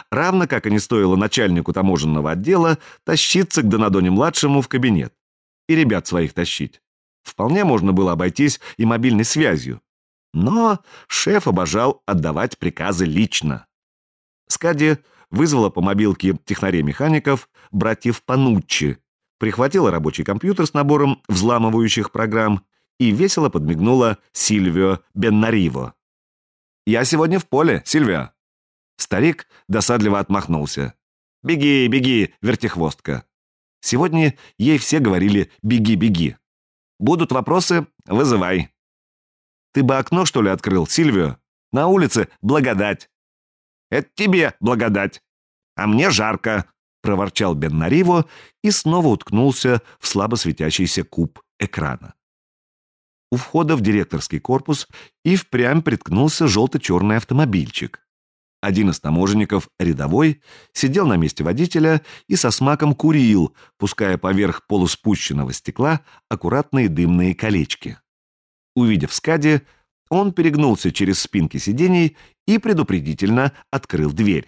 равно как и не стоило начальнику таможенного отдела тащиться к Донадоне-младшему в кабинет и ребят своих тащить. Вполне можно было обойтись и мобильной связью. Но шеф обожал отдавать приказы лично. Скади вызвала по мобилке технарей-механиков братьев Пануччи, прихватила рабочий компьютер с набором взламывающих программ и весело подмигнула Сильвио Беннариво. «Я сегодня в поле, Сильвио». Старик досадливо отмахнулся. «Беги, беги, вертихвостка». Сегодня ей все говорили «беги, беги». «Будут вопросы? Вызывай». «Ты бы окно, что ли, открыл, Сильвио? На улице благодать». «Это тебе благодать, а мне жарко», — проворчал Беннариво и снова уткнулся в слабо светящийся куб экрана. У входа в директорский корпус и впрямь приткнулся желто-черный автомобильчик. Один из таможенников, рядовой, сидел на месте водителя и со смаком курил, пуская поверх полуспущенного стекла аккуратные дымные колечки. Увидев Скади, он перегнулся через спинки сидений и предупредительно открыл дверь.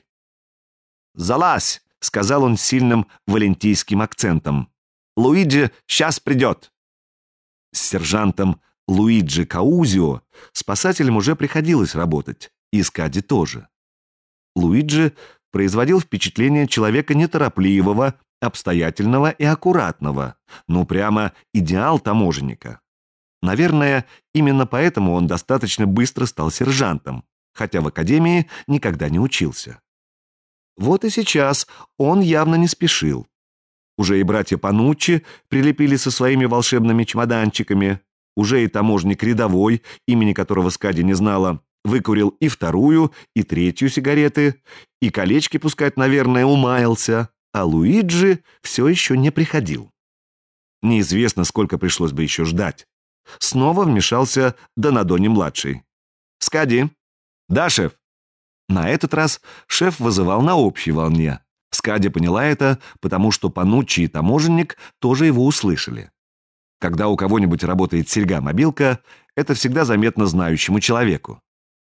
«Залазь!» — сказал он с сильным валентийским акцентом. «Луиджи сейчас придет!» С сержантом Луиджи Каузио спасателям уже приходилось работать, и Скади тоже. Луиджи производил впечатление человека неторопливого, обстоятельного и аккуратного, ну прямо идеал таможенника. Наверное, именно поэтому он достаточно быстро стал сержантом, хотя в академии никогда не учился. Вот и сейчас он явно не спешил. Уже и братья Пануччи прилепили со своими волшебными чемоданчиками, уже и таможник рядовой, имени которого Скади не знала, выкурил и вторую, и третью сигареты, и колечки пускать, наверное, умаялся, а Луиджи все еще не приходил. Неизвестно, сколько пришлось бы еще ждать. Снова вмешался Донадоне-младший. «Скади». «Да, шеф». На этот раз шеф вызывал на общей волне. Скади поняла это, потому что Пануччи и таможенник тоже его услышали. Когда у кого-нибудь работает серьга-мобилка, это всегда заметно знающему человеку.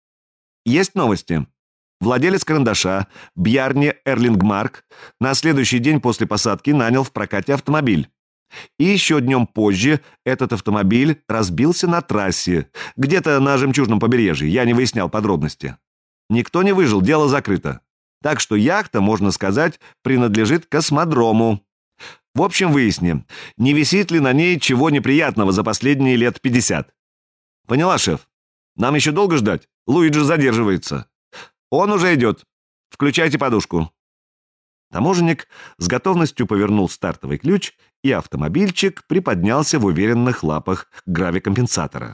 Есть новости. Владелец карандаша, Бьярни Эрлингмарк, на следующий день после посадки нанял в прокате автомобиль. И еще днем позже этот автомобиль разбился на трассе, где-то на Жемчужном побережье, я не выяснял подробности. Никто не выжил, дело закрыто. Так что яхта, можно сказать, принадлежит космодрому. В общем, выясним, не висит ли на ней чего неприятного за последние лет 50. Поняла, шеф? Нам еще долго ждать? Луиджи задерживается. Он уже идет. Включайте подушку. Таможенник с готовностью повернул стартовый ключ, и автомобильчик приподнялся в уверенных лапах гравикомпенсатора.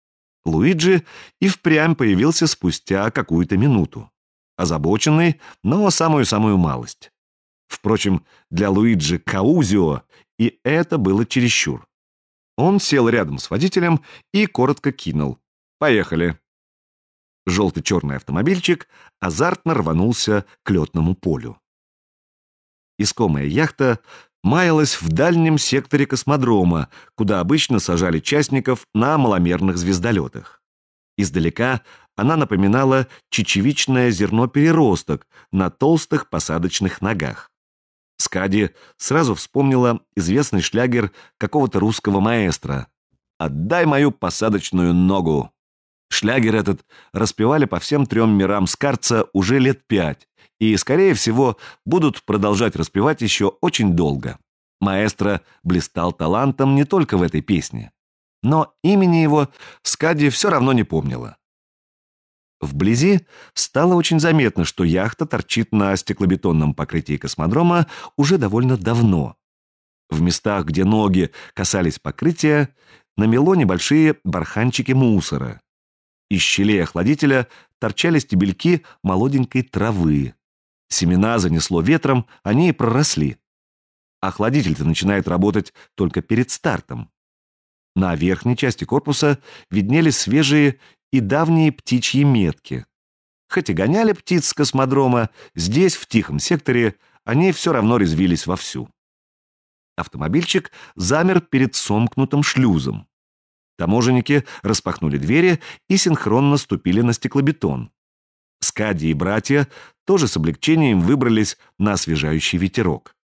Луиджи и впрямь появился спустя какую-то минуту. Озабоченный, но самую-самую малость. Впрочем, для Луиджи Каузио и это было чересчур. Он сел рядом с водителем и коротко кинул: «Поехали». Желто-черный автомобильчик азартно рванулся к летному полю. Искомая яхта маялась в дальнем секторе космодрома, куда обычно сажали частников на маломерных звездолетах. Издалека она напоминала чечевичное зерно-переросток на толстых посадочных ногах. Скади сразу вспомнила известный шлягер какого-то русского маэстро «Отдай мою посадочную ногу». Шлягер этот распевали по всем 3 мирам Скарца уже лет 5, и, скорее всего, будут продолжать распевать еще очень долго. Маэстро блистал талантом не только в этой песне, но имени его Скади все равно не помнила. Вблизи стало очень заметно, что яхта торчит на стеклобетонном покрытии космодрома уже довольно давно. В местах, где ноги касались покрытия, намело небольшие барханчики мусора. Из щелей охладителя торчали стебельки молоденькой травы. Семена занесло ветром, они и проросли. Охладитель-то начинает работать только перед стартом. На верхней части корпуса виднелись свежие и давние птичьи метки. Хоть и гоняли птиц с космодрома, здесь, в тихом секторе, они все равно резвились вовсю. Автомобильчик замер перед сомкнутым шлюзом. Таможенники распахнули двери и синхронно ступили на стеклобетон. Скади и братья тоже с облегчением выбрались на освежающий ветерок.